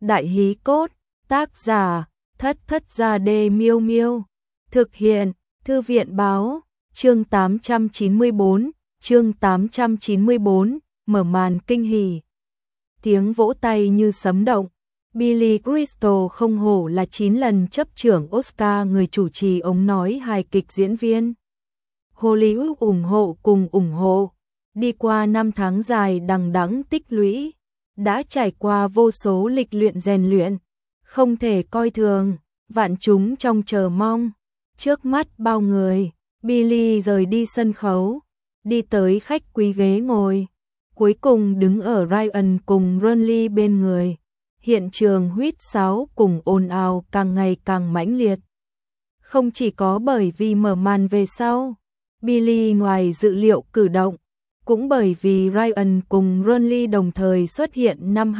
Đại hí cốt, tác giả, Thất Thất Gia Đê Miêu Miêu. Thực hiện, Thư viện Báo, chương 894, chương 894, mở màn kinh hỉ. Tiếng vỗ tay như sấm động. Billy Crystal không hổ là 9 lần chấp trưởng Oscar người chủ trì ống nói hài kịch diễn viên. Hollywood ủng hộ cùng ủng hộ. Đi qua 5 tháng dài đằng đẵng tích lũy, đã trải qua vô số lịch luyện rèn luyện, không thể coi thường, vạn chúng trong chờ mong. Trước mắt bao người, Billy rời đi sân khấu, đi tới khách quý ghế ngồi, cuối cùng đứng ở Ryan cùng Ronly bên người. Hiện trường huýt sáo cùng ồn ào càng ngày càng mãnh liệt. Không chỉ có bởi vì mở màn về sau, Billy ngoài dự liệu cử động, cũng bởi vì Ryan cùng Ronly đồng thời xuất hiện năm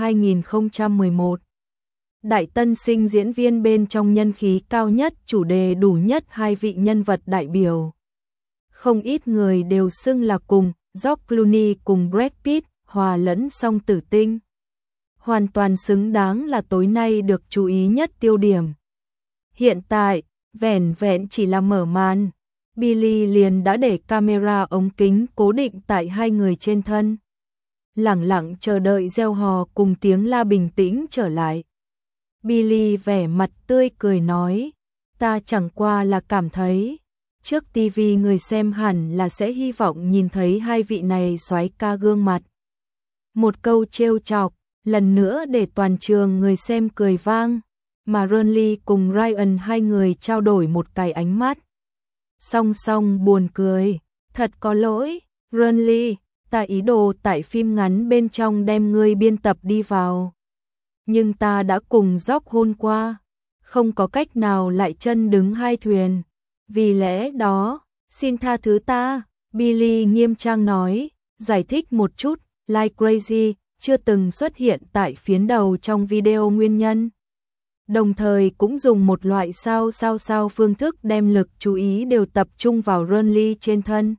2011. Đại tân sinh diễn viên bên trong nhân khí cao nhất, chủ đề đủ nhất hai vị nhân vật đại biểu. Không ít người đều xưng là cùng George Clooney cùng Brad Pitt hòa lẫn song tử tinh. Hoàn toàn xứng đáng là tối nay được chú ý nhất tiêu điểm. Hiện tại, vẻn vẹn chỉ là mở màn, Billy liền đã để camera ống kính cố định tại hai người trên thân. Lẳng lặng chờ đợi reo hò cùng tiếng la bình tĩnh trở lại. Billy vẻ mặt tươi cười nói, ta chẳng qua là cảm thấy, trước TV người xem hẳn là sẽ hy vọng nhìn thấy hai vị này soái ca gương mặt. Một câu trêu chọc, lần nữa để toàn trường người xem cười vang, mà Ronly cùng Ryan hai người trao đổi một cái ánh mắt. Song song buồn cười, thật có lỗi, Ronly, ta ý đồ tại phim ngắn bên trong đem ngươi biên tập đi vào. Nhưng ta đã cùng George hôn qua, không có cách nào lại chân đứng hai thuyền. Vì lẽ đó, xin tha thứ ta, Billy nghiêm trang nói, giải thích một chút, Like Crazy chưa từng xuất hiện tại phiến đầu trong video nguyên nhân. Đồng thời cũng dùng một loại sao phương thức đem lực chú ý đều tập trung vào Ronly trên thân.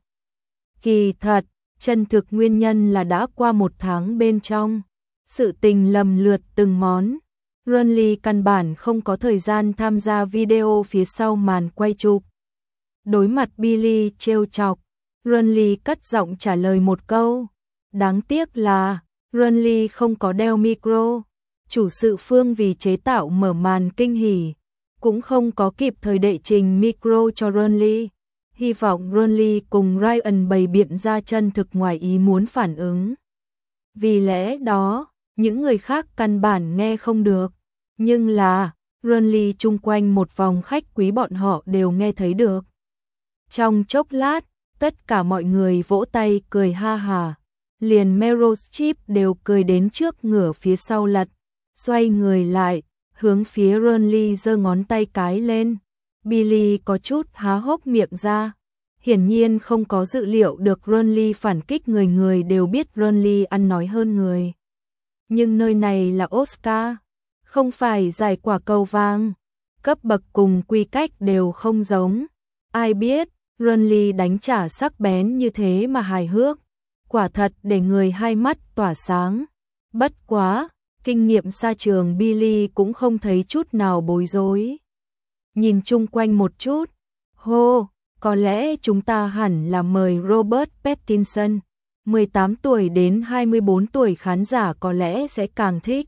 Kỳ thật, chân thực nguyên nhân là đã qua 1 tháng bên trong, sự tình lầm lượt từng món. Ronly căn bản không có thời gian tham gia video phía sau màn quay chụp. Đối mặt Billy trêu chọc, Ronly cất giọng trả lời một câu. Đáng tiếc là Ronly không có đeo micro. Chủ sự Phương vì chế tạo mở màn kinh hỉ, cũng không có kịp thời đệ trình micro cho Ronly. Hy vọng Ronly cùng Ryan bày biện ra chân thực ngoài ý muốn phản ứng. Vì lẽ đó, những người khác căn bản nghe không được. Nhưng là, Ronly chung quanh một vòng khách quý bọn họ đều nghe thấy được. Trong chốc lát, tất cả mọi người vỗ tay cười ha hà. Liền Meryl Streep đều cười đến trước ngửa phía sau lật. Xoay người lại, hướng phía Ronly giơ ngón tay cái lên. Billy có chút há hốc miệng ra. Hiển nhiên không có dự liệu được Ronly phản kích, người đều biết Ronly ăn nói hơn người. Nhưng nơi này là Oscar, không phải giải quả cầu vàng. Cấp bậc cùng quy cách đều không giống. Ai biết, Ronly đánh trả sắc bén như thế mà hài hước. Quả thật để người hai mắt tỏa sáng. Bất quá, kinh nghiệm xa trường Billy cũng không thấy chút nào bối rối. Nhìn chung quanh một chút, hô, có lẽ chúng ta hẳn là mời Robert Pattinson, 18 tuổi đến 24 tuổi khán giả có lẽ sẽ càng thích.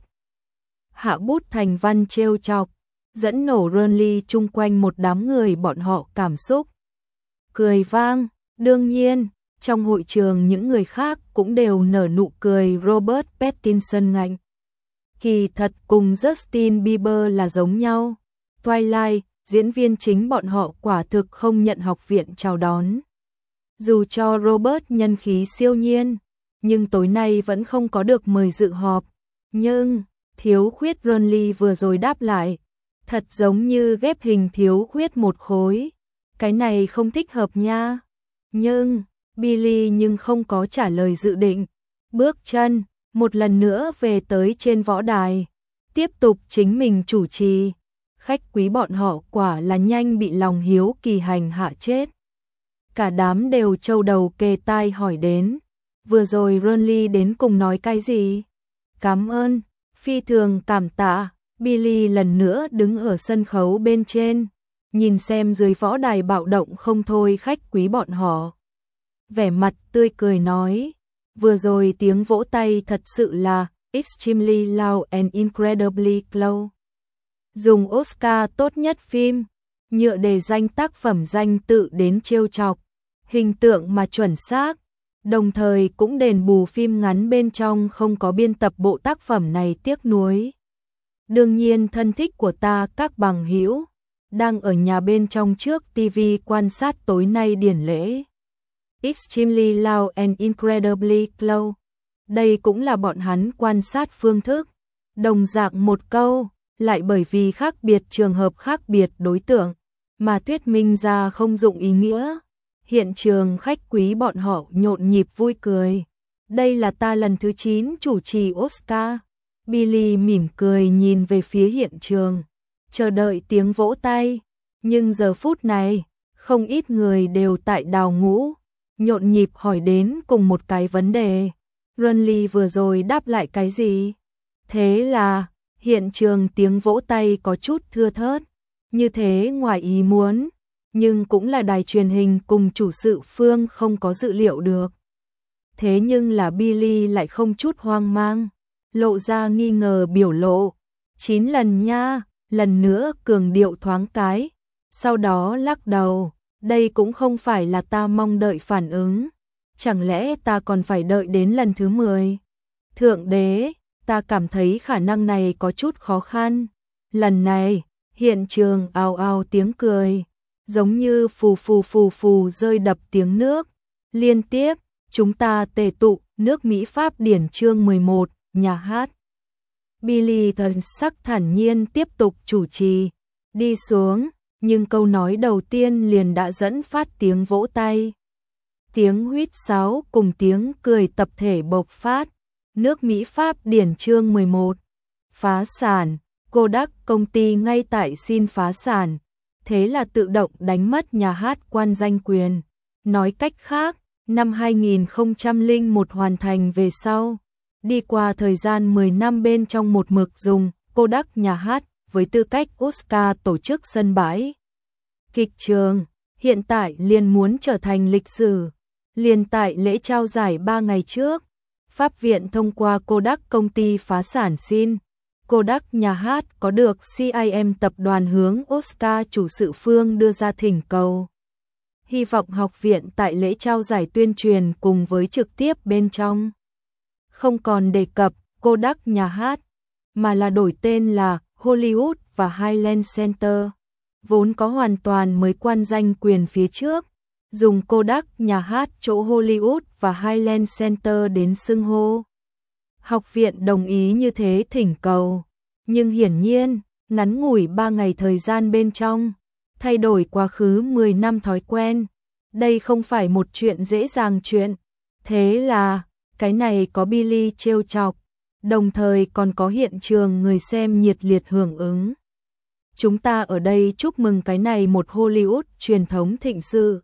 Hạ bút thành văn trêu chọc, dẫn nổ Ronly chung quanh một đám người bọn họ cảm xúc. Cười vang, đương nhiên. Trong hội trường những người khác cũng đều nở nụ cười Robert Pattinson ngạnh. Kỳ thật cùng Justin Bieber là giống nhau. Twilight, diễn viên chính bọn họ quả thực không nhận học viện chào đón. Dù cho Robert nhân khí siêu nhiên, nhưng tối nay vẫn không có được mời dự họp. Nhưng, thiếu khuyết Ronly vừa rồi đáp lại. Thật giống như ghép hình thiếu khuyết một khối. Cái này không thích hợp nha. Nhưng Billy nhưng không có trả lời dự định, bước chân một lần nữa về tới trên võ đài, tiếp tục chính mình chủ trì. Khách quý bọn họ quả là nhanh bị lòng hiếu kỳ hành hạ chết. Cả đám đều trâu đầu kề tai hỏi đến, vừa rồi Ronly đến cùng nói cái gì? Cảm ơn, Phi thường cảm tạ. Billy lần nữa đứng ở sân khấu bên trên, nhìn xem dưới võ đài bạo động không thôi khách quý bọn họ. Vẻ mặt tươi cười nói, vừa rồi tiếng vỗ tay thật sự là extremely loud and incredibly close. Dùng Oscar tốt nhất phim, nhựa đề danh tác phẩm danh tự đến trêu chọc, hình tượng mà chuẩn xác, đồng thời cũng đền bù phim ngắn bên trong không có biên tập bộ tác phẩm này tiếc nuối. Đương nhiên thân thích của ta các bằng hữu đang ở nhà bên trong trước TV quan sát tối nay điển lễ. Extremely loud and incredibly close. Đây cũng là bọn hắn quan sát phương thức. Đồng dạng một câu, lại bởi vì khác biệt trường hợp khác biệt đối tượng, mà thuyết minh ra không dụng ý nghĩa. Hiện trường khách quý bọn họ nhộn nhịp vui cười. Đây là ta lần thứ 9 chủ trì Oscar. Billy mỉm cười nhìn về phía hiện trường, chờ đợi tiếng vỗ tay. Nhưng giờ phút này, không ít người đều tại đào ngũ, nhộn nhịp hỏi đến cùng một cái vấn đề. Runley vừa rồi đáp lại cái gì? Thế là, hiện trường tiếng vỗ tay có chút thưa thớt, như thế ngoài ý muốn, nhưng cũng là đài truyền hình cùng chủ sự phương không có dự liệu được. Thế nhưng là Billy lại không chút hoang mang, lộ ra nghi ngờ biểu lộ. 9 lần nha, lần nữa cường điệu thoáng cái, sau đó lắc đầu, đây cũng không phải là ta mong đợi phản ứng, chẳng lẽ ta còn phải đợi đến lần thứ 10? Thượng đế, ta cảm thấy khả năng này có chút khó khăn. Lần này, hiện trường ào ào tiếng cười, giống như phù phù phù phù rơi đập tiếng nước. Liên tiếp, chúng ta tề tụ, nước Mỹ Pháp điển chương 11, nhà hát. Billy thần sắc thản nhiên tiếp tục chủ trì, đi xuống, nhưng câu nói đầu tiên liền đã dẫn phát tiếng vỗ tay. Tiếng huýt sáo cùng tiếng cười tập thể bộc phát. Nước Mỹ Pháp điển chương 11. Phá sản, Kodak công ty ngay tại xin phá sản, thế là tự động đánh mất nhà hát quan danh quyền. Nói cách khác, năm 2001 hoàn thành về sau, đi qua thời gian 10 năm bên trong một mực dùng Kodak nhà hát với tư cách Oscar tổ chức sân bãi kịch trường, hiện tại liền muốn trở thành lịch sử. Liền tại lễ trao giải 3 ngày trước, Pháp viện thông qua Kodak công ty phá sản xin Kodak nhà hát có được CIM tập đoàn hướng Oscar chủ sự phương đưa ra thỉnh cầu. Hy vọng học viện tại lễ trao giải tuyên truyền cùng với trực tiếp bên trong. Không còn đề cập Kodak nhà hát, mà là đổi tên là Hollywood và Highland Center. Vốn có hoàn toàn mới quan danh quyền phía trước, dùng Kodak nhà hát chỗ Hollywood và Highland Center đến xưng hô. Học viện đồng ý như thế thỉnh cầu, nhưng hiển nhiên, ngắn ngủi 3 ngày thời gian bên trong, thay đổi quá khứ 10 năm thói quen, đây không phải một chuyện dễ dàng chuyện. Thế là, cái này có Billy trêu chọc, đồng thời còn có hiện trường người xem nhiệt liệt hưởng ứng. Chúng ta ở đây chúc mừng cái này một Hollywood truyền thống thịnh sự.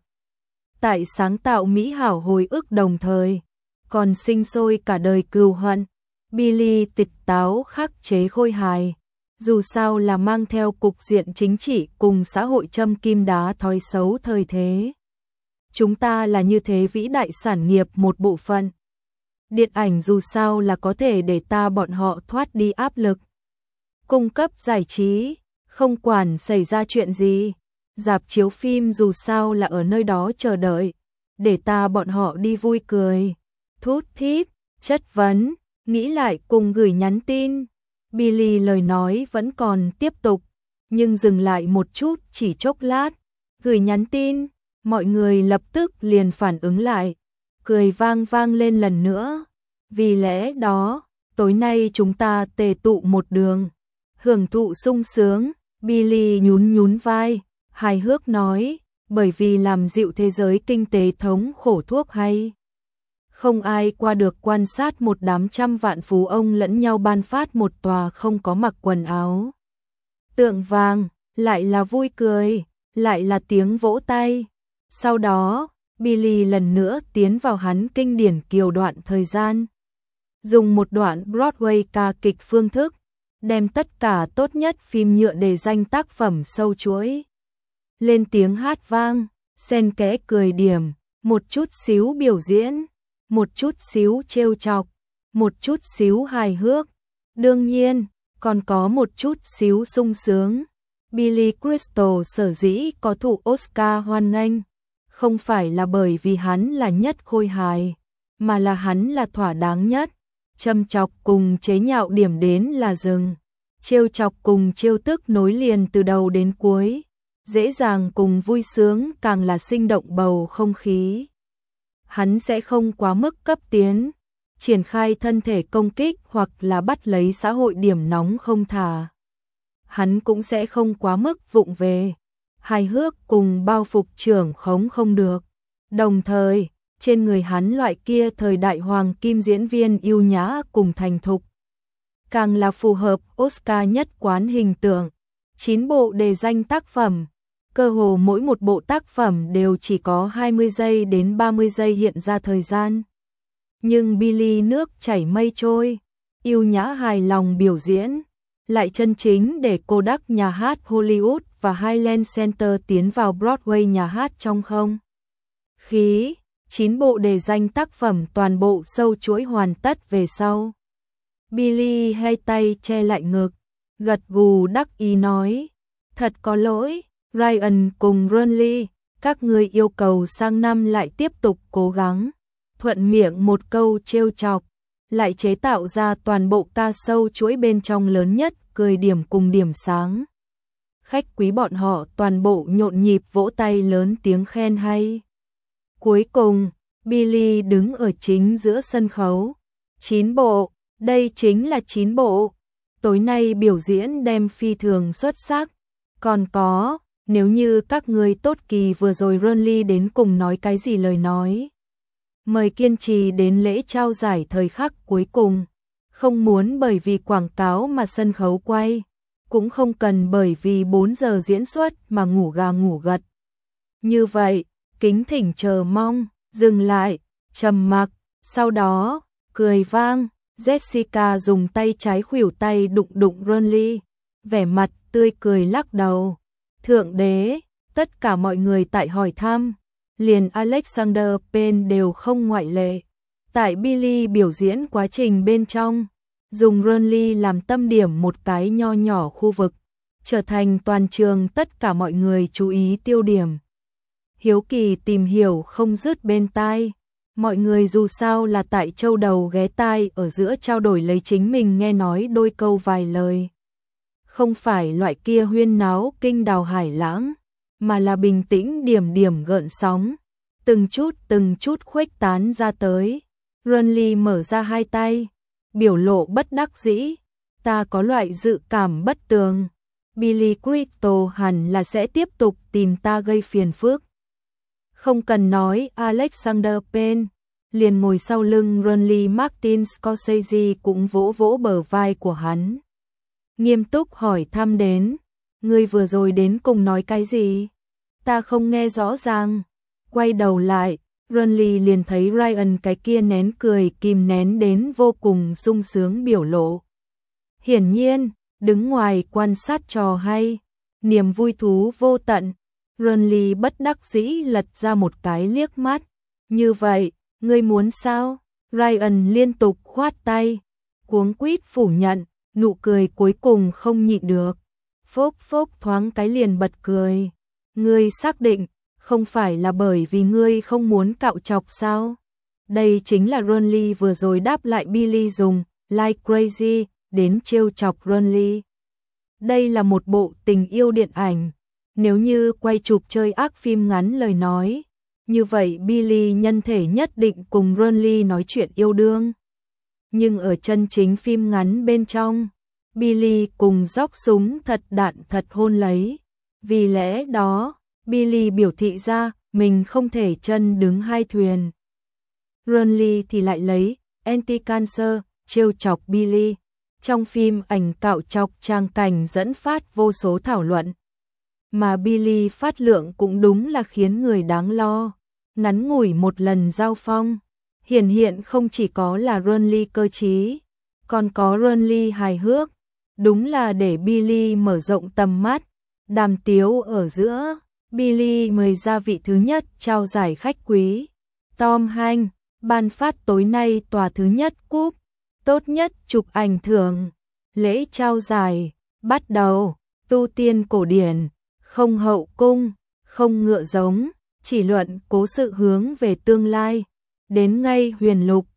Tại sáng tạo mỹ hảo hồi ức đồng thời, còn sinh sôi cả đời cừu hận. Billy tịch táo khắc chế khôi hài, dù sao là mang theo cục diện chính trị cùng xã hội châm kim đá thói xấu thời thế. Chúng ta là như thế vĩ đại sản nghiệp một bộ phận. Điện ảnh dù sao là có thể để ta bọn họ thoát đi áp lực. Cung cấp giải trí, không quản xảy ra chuyện gì. Rạp chiếu phim dù sao là ở nơi đó chờ đợi, để ta bọn họ đi vui cười. Thút thít, chất vấn, nghĩ lại cùng gửi nhắn tin. Billy lời nói vẫn còn tiếp tục, nhưng dừng lại một chút chỉ chốc lát. Gửi nhắn tin, mọi người lập tức liền phản ứng lại, cười vang vang lên lần nữa. Vì lẽ đó, tối nay chúng ta tề tụ một đường, hưởng thụ sung sướng. Billy nhún nhún vai, hài hước nói, bởi vì làm dịu thế giới kinh tế thống khổ thuốc hay. Không ai qua được quan sát một đám trăm vạn phú ông lẫn nhau ban phát một tòa không có mặc quần áo. Tượng vàng, lại là vui cười, lại là tiếng vỗ tay. Sau đó, Billy lần nữa tiến vào hắn kinh điển kiều đoạn thời gian. Dùng một đoạn Broadway ca kịch phương thức, đem tất cả tốt nhất phim nhựa để danh tác phẩm sâu chuỗi. Lên tiếng hát vang, xen kẽ cười điểm, một chút xíu biểu diễn, một chút xíu trêu chọc, một chút xíu hài hước. Đương nhiên, còn có một chút xíu sung sướng. Billy Crystal sở dĩ có thụ Oscar hoan nghênh, không phải là bởi vì hắn là nhất khôi hài, mà là hắn là thỏa đáng nhất. Châm chọc cùng chế nhạo điểm đến là dừng, trêu chọc cùng trêu tức nối liền từ đầu đến cuối, dễ dàng cùng vui sướng càng là sinh động bầu không khí. Hắn sẽ không quá mức cấp tiến, triển khai thân thể công kích hoặc là bắt lấy xã hội điểm nóng không thả. Hắn cũng sẽ không quá mức vụng về, hài hước cùng bao phục trưởng khống không được. Đồng thời, trên người hắn loại kia thời đại hoàng kim diễn viên yêu nhã cùng thành thục, càng là phù hợp Oscar nhất quán hình tượng. 9 bộ đề danh tác phẩm, cơ hồ mỗi một bộ tác phẩm đều chỉ có 20 giây đến 30 giây hiện ra thời gian. Nhưng Billy nước chảy mây trôi, yêu nhã hài lòng biểu diễn, lại chân chính để Kodak nhà hát Hollywood và Highland Center tiến vào Broadway nhà hát trong không khí. 9 bộ đề danh tác phẩm toàn bộ sâu chuỗi hoàn tất về sau. Billy hai tay che lại ngực, gật gù đắc ý nói, thật có lỗi, Ryan cùng Ronly, các người yêu cầu sang năm lại tiếp tục cố gắng. Thuận miệng một câu trêu chọc, lại chế tạo ra toàn bộ ca sâu chuỗi bên trong lớn nhất, cười điểm cùng điểm sáng. Khách quý bọn họ toàn bộ nhộn nhịp vỗ tay lớn tiếng khen hay. Cuối cùng, Billy đứng ở chính giữa sân khấu. 9 bộ, đây chính là 9 bộ. Tối nay biểu diễn đem phi thường xuất sắc. Còn có, nếu như các người tốt kỳ vừa rồi Ronly đến cùng nói cái gì lời nói. Mời kiên trì đến lễ trao giải thời khắc cuối cùng. Không muốn bởi vì quảng cáo mà sân khấu quay. Cũng không cần bởi vì 4 giờ diễn xuất mà ngủ gà ngủ gật. Như vậy, kính thỉnh chờ mong, dừng lại, trầm mặc, sau đó, cười vang, Jessica dùng tay trái khuỷu tay đụng đụng Ronly, vẻ mặt tươi cười lắc đầu. Thượng đế, tất cả mọi người tại hỏi thăm, liền Alexander Payne đều không ngoại lệ. Tại Billy biểu diễn quá trình bên trong, dùng Ronly làm tâm điểm một cái nho nhỏ khu vực, trở thành toàn trường tất cả mọi người chú ý tiêu điểm. Hiếu kỳ tìm hiểu không dứt bên tai, mọi người dù sao là tại châu đầu ghé tai ở giữa trao đổi lấy chính mình nghe nói đôi câu vài lời. Không phải loại kia huyên náo kinh đào hải lãng, mà là bình tĩnh điểm điểm gợn sóng, từng chút khuếch tán ra tới. Ronly mở ra hai tay, biểu lộ bất đắc dĩ, ta có loại dự cảm bất tường. Billy Crystal hẳn là sẽ tiếp tục tìm ta gây phiền phức. Không cần nói Alexander Payne, liền ngồi sau lưng Ronly Martin Scorsese cũng vỗ vỗ bờ vai của hắn. Nghiêm túc hỏi thăm đến, ngươi vừa rồi đến cùng nói cái gì? Ta không nghe rõ ràng. Quay đầu lại, Ronly liền thấy Ryan cái kia nén cười kìm nén đến vô cùng sung sướng biểu lộ. Hiển nhiên, đứng ngoài quan sát trò hay, niềm vui thú vô tận. Ronly bất đắc dĩ lật ra một cái liếc mắt. Như vậy, ngươi muốn sao? Ryan liên tục khoát tay, cuống quýt phủ nhận, nụ cười cuối cùng không nhịn được. Phốc phốc thoáng cái liền bật cười. Ngươi xác định, không phải là bởi vì ngươi không muốn cạo chọc sao? Đây chính là Ronly vừa rồi đáp lại Billy dùng like crazy đến trêu chọc Ronly. Đây là một bộ tình yêu điện ảnh. Nếu như quay chụp chơi ác phim ngắn lời nói, như vậy Billy nhân thể nhất định cùng Ronly nói chuyện yêu đương. Nhưng ở chân chính phim ngắn bên trong, Billy cùng dóc súng thật đạn thật hôn lấy. Vì lẽ đó, Billy biểu thị ra mình không thể chân đứng hai thuyền. Ronly thì lại lấy anti-cancer trêu chọc Billy. Trong phim ảnh cạo chọc trang cảnh dẫn phát vô số thảo luận. Mà Billy phát lượng cũng đúng là khiến người đáng lo. Ngắn ngủi một lần giao phong, hiển hiện không chỉ có là Ronly cơ trí, còn có Ronly hài hước. đúng là để Billy mở rộng tầm mắt. Đàm tiếu ở giữa, Billy mời ra vị thứ nhất trao giải khách quý. Tom Hanks ban phát tối nay tòa thứ nhất cúp tốt nhất chụp ảnh thưởng. Lễ trao giải bắt đầu. Tu tiên cổ điển, không hậu cung, không ngựa giống, chỉ luận cố sự hướng về tương lai. Đến ngay huyền lục,